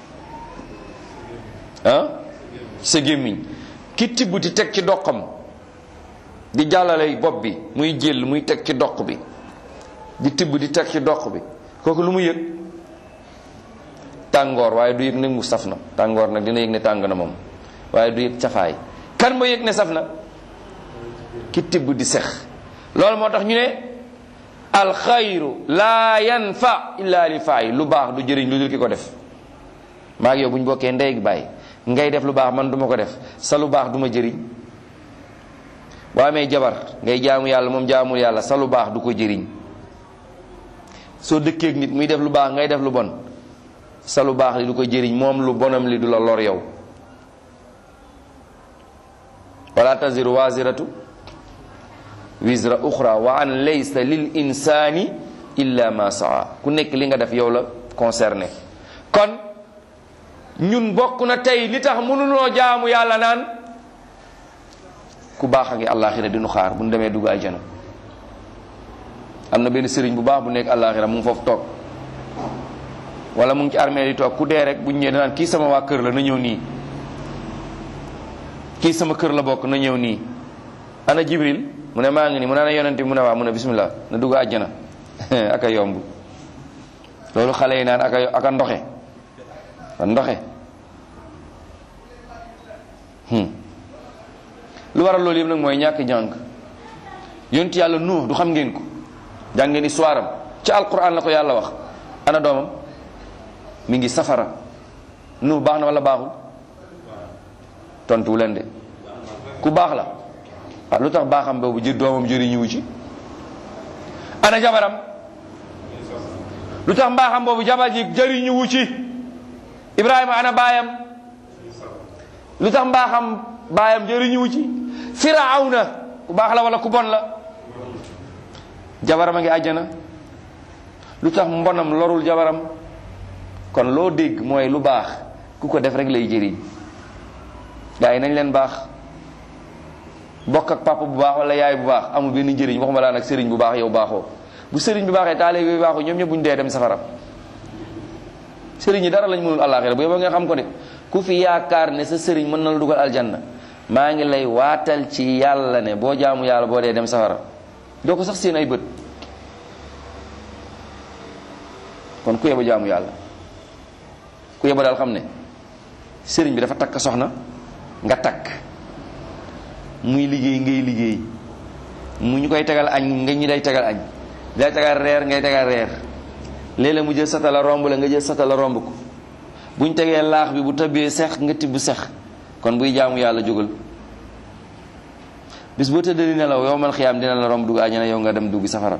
ah sa gémmiñ ki tibb di teg ci doqam di jàllale bopp bi muy jël muy teg ci doq bi di tibb di teg ci doq bi kooku lu mu yëg tàngoor waaye du yëg ne mu saf na tàngoor nag dina yëg ne tàng na moom waaye du yëg cafaay. kan moo yëg ne saf na ki tibb di sex. loolu moo tax ñu ne alxayru laa yanfa illa li faay lu baax du jëriñ lu dul ki ko def. maa ngi yow bu ñu bokkee ndey ak baay ngay def lu baax man du ma ko def sa lu baax du ma jëriñ. boo amee jabar ngay jaamu yàlla moom jaamul yàlla sa lu baax du ko jëriñ. soo dëkkeeg nit muy def lu baax ngay def lu bon sa lu baax li du ko jëriñ moom lu bonam li du la lor yow. wala taziru waziratu wizra uxra wa an laysa lil insani illa ma saa ku nekk li nga def yow la concerné. kon ñun bokk na tey li tax mënunoo jaamu yàlla naan ku baax a ngi àllaaxira di nu xaar bu nu demee dugg aljana. am na benn sëriñ bu baax bu nekk àllaaxira mu ngi foofu toog wala mu ngi ci armée di toog ku dee rek bu ñu ñëwee danaan kii sama waa kër la na ñëw nii kii sama kër la bokk na ñëw nii. ana Jibril mu ne maa ngi nii mu ne ana yonent bi mu ne waa mu ne bismillah na dugg àjjana aka yomb loolu xale yi naan aka aka ndoxe a ndoxe lu waral loolu yëpp nag mooy ñàkk jàng. yonent yàlla Nuux du xam ngeen ko jàng ngeen histoire am ci alquran la ko yàlla wax. ana doomam mi ngi safara. Nuux baax na wala baaxul tontu leen de ku baax la ah lu tax baaxam boobu jër doomam jëriñu ci. ana jabaram lu tax mbaaxam boobu jabar ji jëriñu ci. Ibrahima ana baayam lu tax mbaaxam baayam jëriñu ci. Firawna ku baax la wala ku bon la jabaram a ngi àjjana lu tax mbonam lorul jabaram. kon loo dégg mooy lu baax ku ko def rek lay jëriñ. gaa yi nañ leen baax bokk ak papa bu baax wala yaay bu baax amul benn njëriñ waxuma laa nag sëriñ bu baax yow baaxoo. bu sëriñ bi baaxee taalibe bi baaxoo ñoom ñëpp bu ñu dee dem safara. sëriñ yi dara lañ mënul àllaaxira bu yow nga xam ko de ku fi yaakaar ne sa sëriñ mën na la dugal aljanna maa ngi lay waatal ci yàlla ne boo jaamu yàlla boo dee dem safara doo ko sax seen ay bët. kon ku yeba jaamu yàlla ku yeba daal xam ne sëriñ bi dafa takk soxna nga takk muy liggéey ngay liggéey mu ñu koy tegal añ nga ñu day tegal añ day tegal reer ngay tegal reer léeg-léeg mu jël satala romb la nga jël satala romb ko buñ tegee laax bi bu tëbbee sex nga tibb sex. kon buy jaamu yàlla jógal bis boo tëddee nelaw yowmal xiyaam dina la romb dugg àjjana yow nga dem dugg safara.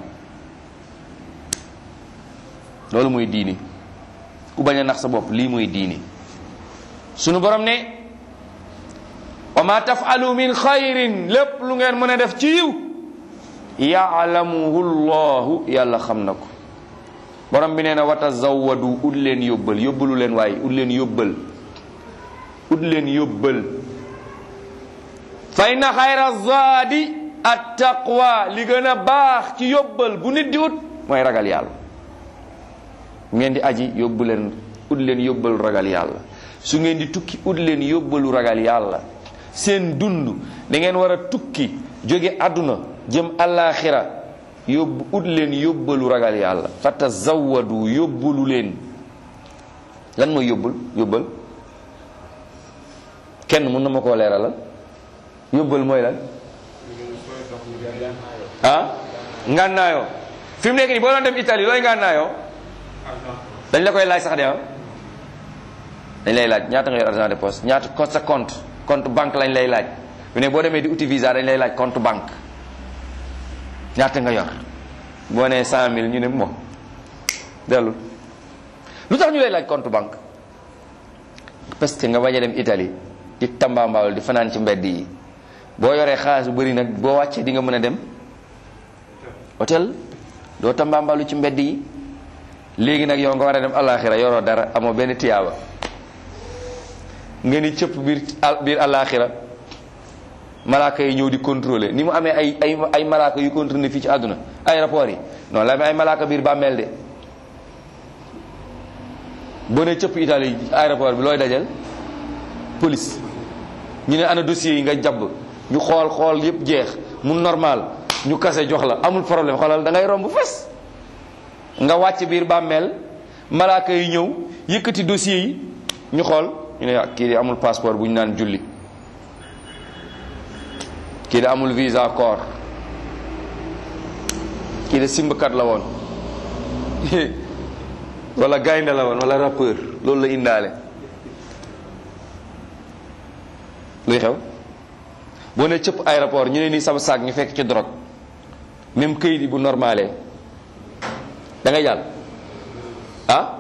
loolu mooy diini ku bañ a nax sa bopp lii mooy diini. sunu borom ne wa ma tafalu min xayrin lépp lu ngeen mën a def ci yiw yaalamuhu llahu yàlla xam na ko. borom bi nee na wa tazawwadu ut leen yóbbal yóbbalu leen waaye ut leen yóbbal ut leen yóbbal fa inna xayra zaadi at taqwa li gën a baax ci yóbbal bu nit di ut mooy ragal yàlla. ngeen di aji yóbbu leen ut leen yóbbalu ragal yàlla su ngeen di tukki ut leen yóbbalu ragal yàlla. seen dund da ngeen war a tukki jóge àdduna jëm àllaaxira yóbbu ut leen yóbbalu ragal yàlla. fa tazawwadu yóbbalu leen. lan mooy yóbbal yóbbal kenn mën na ma koo leeralal yóbbal mooy lan. ah ngànnaayoo fi mu nekk nii boo doon dem Italie looy ngànnaayoo dañ la koy laaj sax de ah dañ lay laaj ñaata nga yor argent de poche ñaata ko sa compte compte banque lañ lay laaj bu ne boo demee di uti visa dañ lay laaj compte banque ñaata nga yor boo nee cent mille ñu ne mo dellu lu tax ñu lay laaj compte banque parce que nga bañ a dem Italie di tambaambaalu di fanaan ci mbedd yi boo yoree xaalis bu bëri nag boo wàccee di nga mën a dem hôtel doo tambaambaalu ci mbedd yi. léegi nag yow nga war a dem alaxira yoroo dara amoo benn tiyaaba nga ni cëpp biir biir alaxira malaaka yi ñëw di contrôler ni mu amee ay ay ay malaaka yu contrôler fii ci àdduna aéroport yi noonu la amee ay malaaka biir bàmmeel de boo ne cëpp Italie aéroport bi looy dajal police ñu ne ana dossier yi nga jabb ñu xool xool yépp jeex mu normal ñu kase jox la amul problème xoolal da ngay romb fes nga wàcc biir bàmmeel malaaka yi ñëw yëkkati dossier yi ñu xool ñu ne kii de amul passeport bu ñu naan julli, kii de amul visa corps, kii de simbkat la woon wala gaynde la woon wala rappeur, loolu la indaale. luy xew boo ne cëpp aéroport ñu ne nii sama saak ñu fekk ci drogue, même këyit yi bu normalé da ngay jàll ah.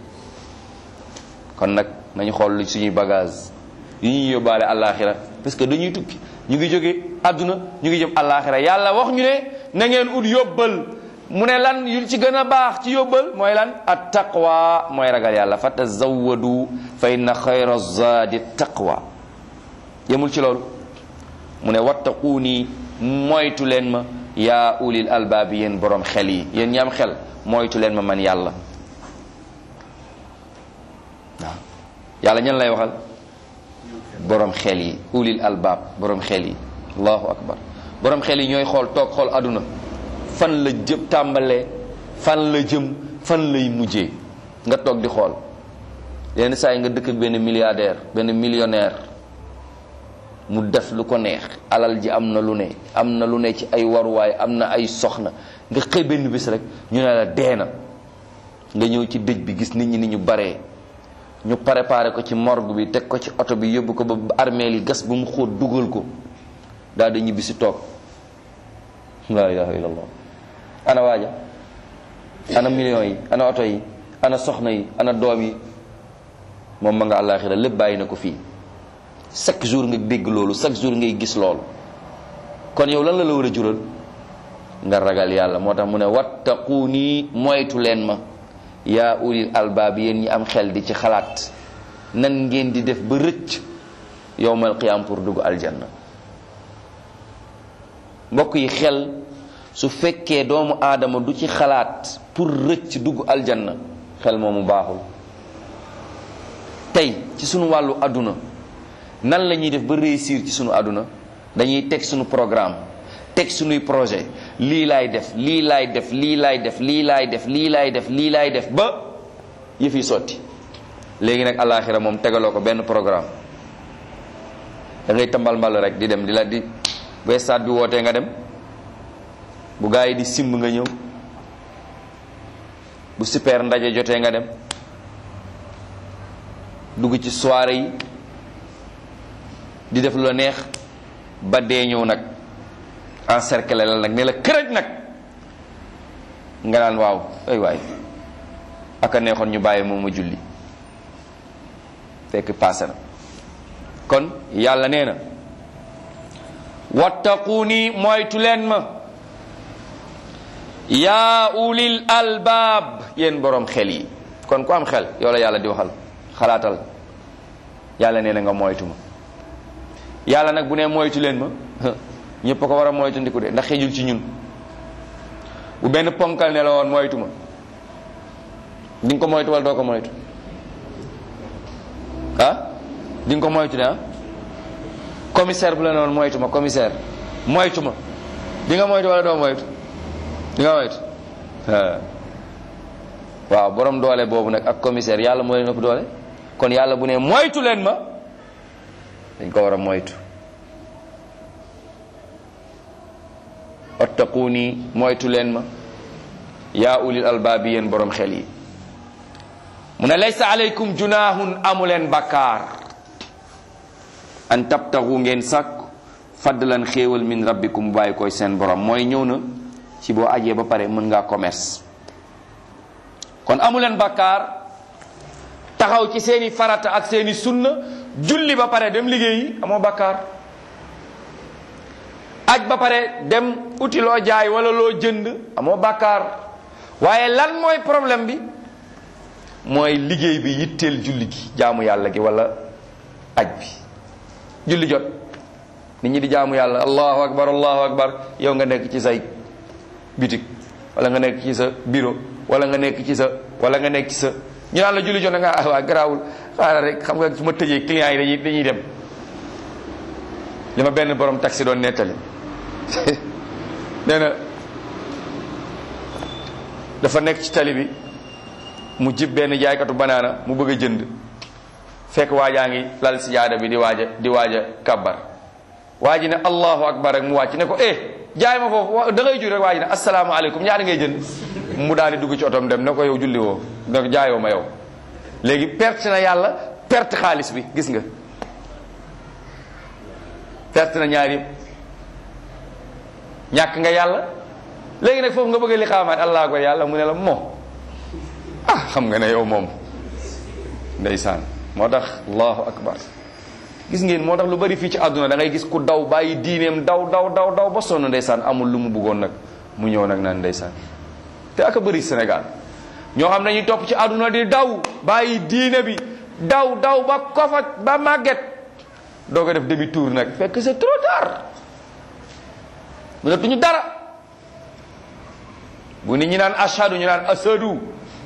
kon nag nañu xool suñuy bagage yi ñuy yóbbaale àllaaxira, parce que dañuy tukki, ñu ngi jóge àdduna ñu ngi jëm àllaaxira. yàlla wax ñu ne na ngeen ut yóbbal, mu ne lan yu ci gën a baax ci yóbbal mooy lan at taqwa, mooy ragal yàlla. fa tazawwadu fa inna xayra zaadi taqwa. yemul ci loolu mu ne wattaquuni, moytu leen ma yaa ulil albaabi, yéen borom xel yi, yéen ñi am xel moytu leen ma man yàlla. waaw yàlla ñan lay waxal? borom xel yi, ulil albaab, borom xel yi. allahu akbar. borom xel yi ñooy xool, toog xool aduna fan la jëm tàmbalee, fan la jëm, fan lay mujjee, nga toog di xool. yenn saa yi nga dëkk ak benn milliardaire, benn millionnaire, mu def lu ko neex, alal ji am na lu ne, am na lu ne ci ay waruwaay, am na ay soxna, nga xëy benn bis rek ñu ne la dee na. nga ñëw ci dëj bi gis nit ñi ni ñu baree, ñu préparé ko ci morgue bi, teg ko ci oto bi, yóbbu ko ba armeel yi, gas bu mu xóot, dugal ko, daal di ñibbi si toog. la ilaha illallah. ana waaja, ana millions yi, ana oto yi, ana soxna yi, ana doom yi. moom ma nga àllaaxira, lépp bàyyi na ko fii. chaque jour nga dégg loolu, chaque jour ngay gis loolu. kon yow lan la la war a jural? nga ragal yàlla. moo tax mu ne wattaquuni, moytu leen ma yaa ulil albaab, yéen ñi am xel di ci xalaat nan ngeen di def ba rëcc yowmal qiyaam pour dugg aljanna. mbokk yi, xel su fekkee doomu aadama du ci xalaat pour rëcc dugg aljanna, xel moomu baaxul. tey ci sunu wàllu àdduna nan la ñuy def ba réussir ci sunu àdduna? dañuy teg sunu programme, teg sunuy projet, lii laay def, lii laay def, lii laay def, lii laay def, lii laay def, lii laay def ba yëf yi sotti. léegi nag alaaxira moom tegaloo ko benn programme, da ngay tambal mbal rek di dem, di la di bu stade bi wootee nga dem, bu gaa yi di simb nga ñëw, bu super ndaje jotee nga dem, dugg ci soirée yi di def lu la neex ba dee ñëw nag encercler la nag ne la kërëj nag nga naan waaw ay waay aka neexoon ñu bàyyi moom ma julli, fekk passé na. kon yàlla nee na wattaquuni, moytu leen ma yaa ulil albaab, yéen borom xel yi. kon ku am xel yow la yàlla di waxal, xalaatal. yàlla nee na nga moytu ma. yàlla nag bu nee moytu leen ma ñëpp a ko war a moytu ndiku de, ndax xejul ci ñun. bu benn ponkal ne la woon moytu ma, di nga ko moytu wala doo ko moytu? ah di nga ko moytu ne ah. commissaire bu la ne woon moytu ma, commissaire moytu ma, di nga moytu wala doo moytu? di nga moytu. waaw borom doole boobu nag ak commissaire, yàlla moo leen ëpp doole. kon yàlla bu ne moytu leen ma, dañ ko war a moytu. wattaquuni, moytu leen ma yaa ulil albaabi, yéen borom xel yi. mu ne laysa alaykum junahun, amuleen bakkaar, an tabtaxu ngeen sàkk fadlan xéewal min rabbikum, bàyyi koy seen borom. mooy ñëw na ci boo ajee ba pare mën ngaa commerce. kon amuleen bakkaar taxaw ci seeni farata ak seeni sunna, julli ba pare dem liggéeyi, amoo bakkaar. aj ba pare dem uti loo jaay wala loo jënd, amoo bakkaar. waaye lan mooy problème bi? mooy liggéey bi yitteel julli gi, jaamu yàlla gi, wala aj bi. julli jot nit ñi di jaamu yàlla, allahu akbar allahu akbar, yow nga nekk ci say bitik, wala nga nekk ci sa bureau, wala nga nekk ci sa wala nga nekk ci sa ñu naan la julli jot na nga ah waa garaawul xaaral rek, xam nga su ma tëjee clients yi dañuy dañuy dem. li ma benn borom taxi doon nettali nee na dafa nekk ci tali bi mu jib benn jaaykatu banaana mu bëgg a jënd fekk waajaa ngi lal si jaada bi di waaja di waaja kabbar waa ji ne allahu akbar rek mu wàcc ne ko eh jaay ma foofu da ngay jur rek waa ji ne asalaamaaleykum ñaata ngay jënd mu daal di dugg ci otom dem ne ko yow julli woo ne ko jaayoo ma yow léegi perte na yàlla perte xaalis bi gis nga perte na ñaar yëpp ñàkk nga yàlla léegi nag foofu nga bëgg li xaamaat allah akbar yàlla mu ne la moo ah xam nga ne yow moom ndeysaan moo tax allahu akbar gis ngeen moo tax lu bari fii ci àdduna da ngay gis ku daw bàyyi diineem daw daw daw daw ba sonn ndeysaan amul lu mu bëggoon nag mu ñëw nag naan ndeysaan te aka bëri Sénégal ñoo xam ne dañuy topp ci àdduna di daw bàyyi diine bi daw daw ba kofat ba màgget doo ko def demi tour nag fekk c'est trop tard mu netuñu dara bu nit ñi naan ashadu ñu naan asadu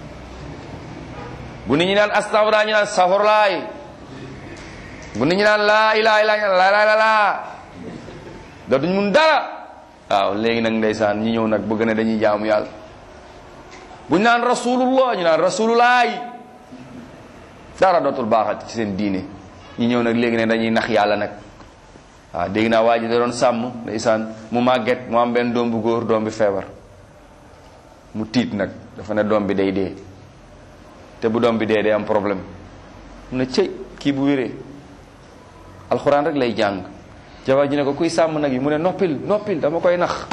bu nit ñi naan astafurlah ñu naan safurlaay bu nit ñi naan laa ilaha illa la la la la dootuñ mun dara waaw léegi nag ndeysaan ñi ñëw nag bëgg ne dañuy jaamu yàlla bu ñu naan rasulullah ñu naan rasulullaay dara dootul baaxat ci seen diine ñi ñëw nag léegi ne dañuy nax yàlla nag waaw dégg naa waa ji da doon sàmm ndeysaan mu màgget mu am benn doom bu góor doom bi feebar mu tiit nag dafa ne doom bi day dee te bu doom bi dee day am problème mu ne cëy kii bu wéree alxuraan rek lay jàng jabar ji ne ko kuy sàmm nag yi mu ne noppil noppil dama koy nax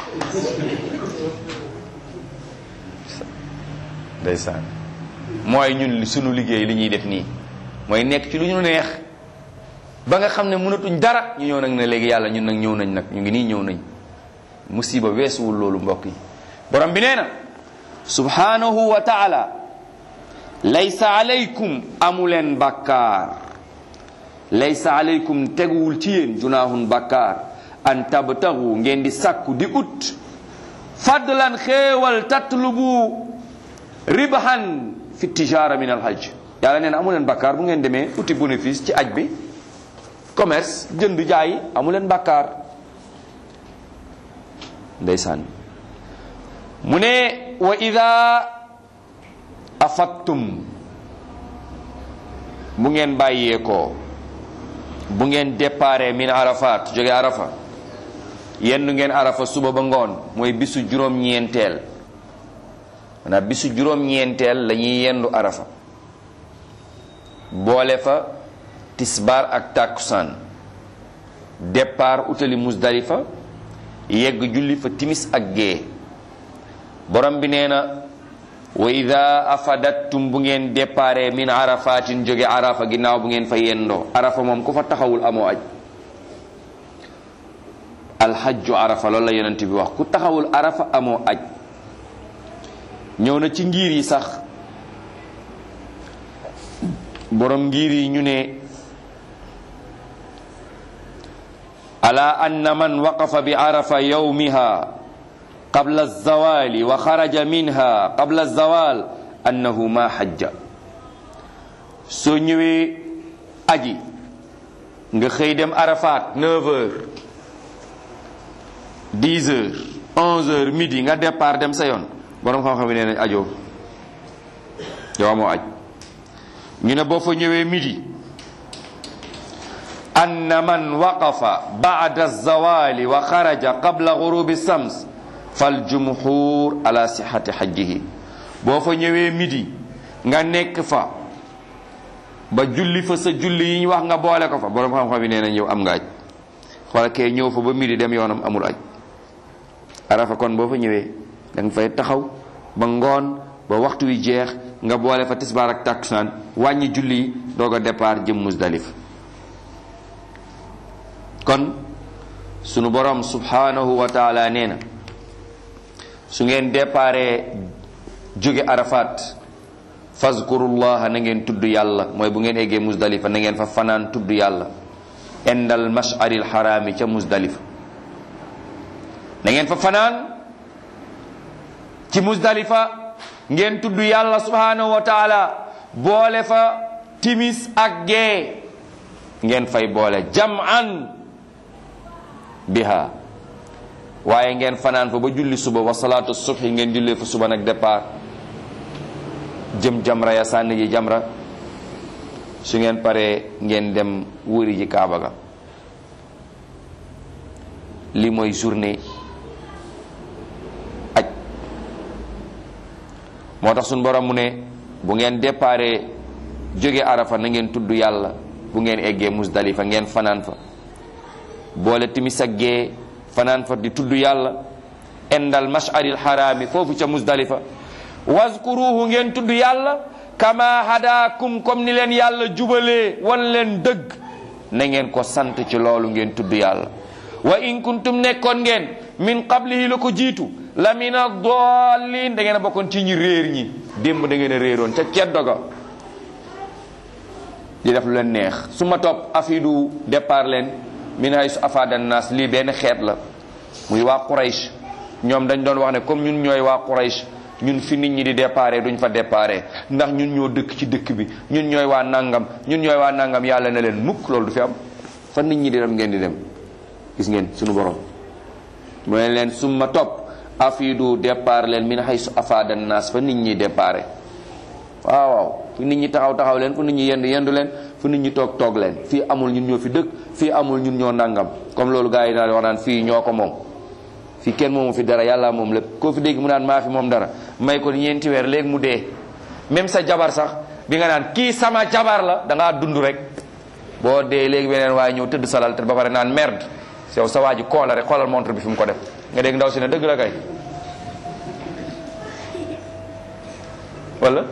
ndeysaan mooy ñun sunu liggéey li ñuy def nii mooy nekk ci lu ñu neex ba nga xam ne mënatuñ dara ñu ñëw nag ne léegi yàlla ñun nag ñëw nañ nag ñu ngi nii ñëw nañ musiba weesuwul loolu mbokk yi borom bi nee na subhanahu wa taala laysa alaykum amuleen bàkkaar laysa alaykum teguwul ci yéen junaahun bàkkaar an tabtagu ngeen di sàkku di ut fadlan xéewal tatlubu ribahan fi tijara min al hajj yàlla nee na amuleen bàkkaar bu ngeen demee uti bénéfice ci aj bi commerce jënd jaay amuleen bàkkaar ndeysaan mu ne wa ida afattum bu ngeen bàyyeekoo bu ngeen déparé min arafat jóge arafa yenn ngeen arafa suba ba ngoon mooy bisu juróom-ñeenteel maanaam bisu juróom-ñeenteel la ñuy yendu arafa boole fa tisbaar ak takkusaan départ utali musdalifa yegg julli fa timis ak gée borom bi nee na wa ida afadattum bu ngeen déparé min arafatin jóge arafa ginnaaw bu ngeen fa yendoo arafa moom ku fa taxawul amoo aj alhajju arafa loolu la yonent bi wax ku taxawul arafa amoo aj ñëw na ci ngir yi sax borom ngir yi ñu ne ala anna man waqafa bi arafa yawmiha qabla az-zawali wa xaraja minha qabla az-zawal annahu ma hajja soo ñëwee aji nga xëy dem arafat neuf heures dix heures onze heures midi nga départ dem sa yoon borom xam-xam yi nee nañ ajoo yow amoo aj ñu ne boo fa ñëwee midi anna man waqafa ba'da az-zawali wa xaraja qabla ghurubi shams fal jumhur ala sihhati hajjihi boo fa ñëwee midi nga nekk fa ba julli fa sa julli yi ñu wax nga boole ko fa borom xam-xam yi nee nañ yow am nga aj wala kee ñëw fa ba midi dem yoonam amul aj arafa kon boo fa ñëwee da nga fay taxaw ba ngoon ba waxtu wi jeex nga boole fa tisbaar ak takkusaan wàññi julli yi doog a départ jëm Muzdalifa kon sunu borom subhanahu wa taala nee na su ngeen déparé jóge arafat fazkurullaha na ngeen tudd yàlla mooy bu ngeen eggee Muzdalifa na ngeen fa fanaan tudd yàlla indal mash'aril harami ca Muzdalifa na ngeen fa fanaan ci Muzdalifa ngeen tudd yàlla subhanahu wa taala boole fa timis ak gee ngeen fay boole jam'an biha waaye ngeen fanaan fa ba julli suba wa salaatu subhi ngeen jullee fa suba nag départ jëm jamra ya sànni ji jamra su ngeen paree ngeen dem wëri ji kaaba ga li mooy journée aj moo tax suñu borom mu ne bu ngeen déparé jóge arafa na ngeen tudd yàlla bu ngeen eggee musdalifa ngeen fanaan fa boole timis ak gee fanaan fa di tudd yàlla indal mash'aril harami foofu ca musdalifa wazkuruhu ngeen tudd yàlla kama hadakum comme ni leen yàlla jubalee wan leen dëgg na ngeen ko sant ci loolu ngeen tudd yàlla wa in kuntum nekkoon ngeen min qablihi la ko jiitu la min ad-dallin da ngeen a bokkoon ci ñi réer ñi démb da ngeen a réeroon ca ceddo ga di def lu leen neex su ma topp afidu départ leen min haysu afada an-nas lii benn xeet la muy waa Quraysh ñoom dañ doon wax ne comme ñun ñooy waa Quraysh ñun fi nit ñi di déparé duñ fa déparé ndax ñun ñoo dëkk ci dëkk bi ñun ñooy waa nangam ñun ñooy waa nangam yàlla na leen mukk loolu du fi am fa nit ñi di dem ngeen di dem gis ngeen suñu borom mu ne leen summa topp afidu départ leen min haysu afada an-nas fa nit ñi déparé waaw waaw fu nit ñi taxaw taxaw leen fu nit ñi yendu yendu leen fu nit ñi toog toog leen fii amul ñun ñoo fi dëkk fii amul ñun ñoo nangam comme loolu gars yi daal wax naan fii ñoo ko moom fii kenn moomu fi dara yàlla moom lépp koo fi dégg mu naan maa fi moom dara may ko ñeenti weer léegi mu dee même sa jabar sax bi nga naan kii sama jabar la da ngaa dund rek boo dee léegi beneen waaye ñëw tëdd salal te ba pare naan merde yow sa waa ji koola rek xoolal montre bi fi mu ko def nga dégg ndaw si ne dëgg la kay wala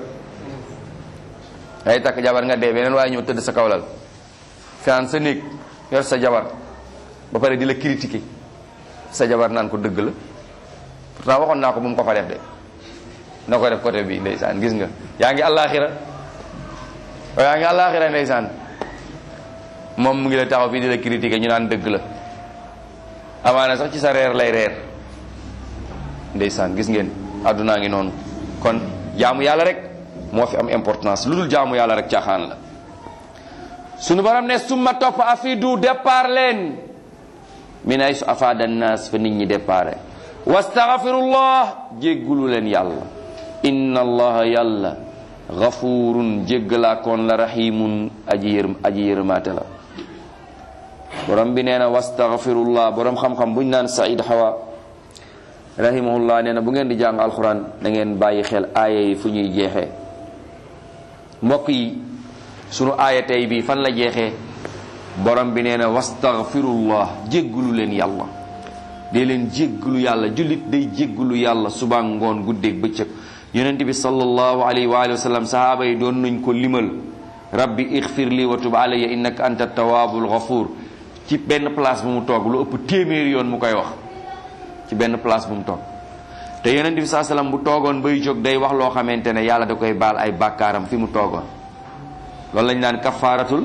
ay takk jabar nga dee beneen waaye ñëw tëdd sa kawlal finaan sa néeg yor sa jabar ba pare di la critiquer sa jabar naan ko dëgg la pourtant waxoon naa ko bu mu ko fa def de na ko def côté bi ndeysaan gis nga yaa ngi àllaaxira yaa ngi àllaaxira ndeysaan moom mu ngi la taxaw fii di la critiquer ñu naan dëgg la amaana sax ci sa reer lay reer ndeysaan gis ngeen àddunaa ngi noonu kon jaamu yàlla rek moo fi am importance lu dul jaamu yàlla rek caaxaan la sunu borom ne summa topp afidu départ leen min haysu afada an-nas fa nit ñi départ wastaghfirullah jéggulu leen yàlla inna allaha yàlla ghafurun jéggalaakoon la rahimun aji yërëm aji yërëmaate la borom bi nee na wastaghfirullah borom xam-xam buñ naan Saïd Hawa rahimahullah nee na bu ngeen di jàng alquran da ngeen bàyyi xel aaya yi fu ñuy jeexee mbokk yi sunu aaya tey bi fan la jeexee borom bi nee na wastaghfirullah jéggulu leen yàlla dee leen jéggulu yàlla jullit day jéggulu yàlla suba ngoon guddeeg bëccëg yonent bi sallallahu alayhi wa alihi wa sallam sahaaba yi doon nañ ko limal rabbi ighfir li wa tub alayya innaka anta tawwabul ghafur ci benn place bu mu toog lu ëpp téeméeri yoon mu koy wax ci benn place bu mu toog te yonent bi saa sallam bu toogoon bay jóg day wax loo xamante ne yàlla da koy baal ay bàkkaaram fi mu toogoon loolu lañ naan kafaaratul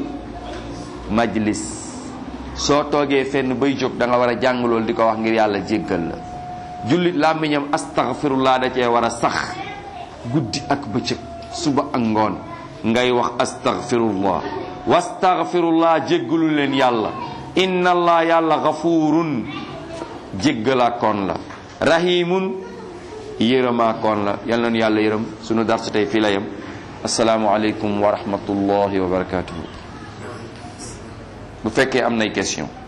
majlis soo toogee fenn bay jóg da nga war a jàng loolu di ko wax ngir yàlla jéggal la jullit làmmiñam astaghfirullah da cee war a sax guddi ak bëccëg suba ak ngoon ngay wax astaghfirullah wastaghfirullah jéggalu leen yàlla inna allah yàlla ghafurun jéggalaakoon la rahimun yërëmaakoon la yal nañu yàlla yërëm sunu darsu tey fii la yem assalaamu aleykum wa rahmatullahi wa barakatuhu bu fekkee am nay question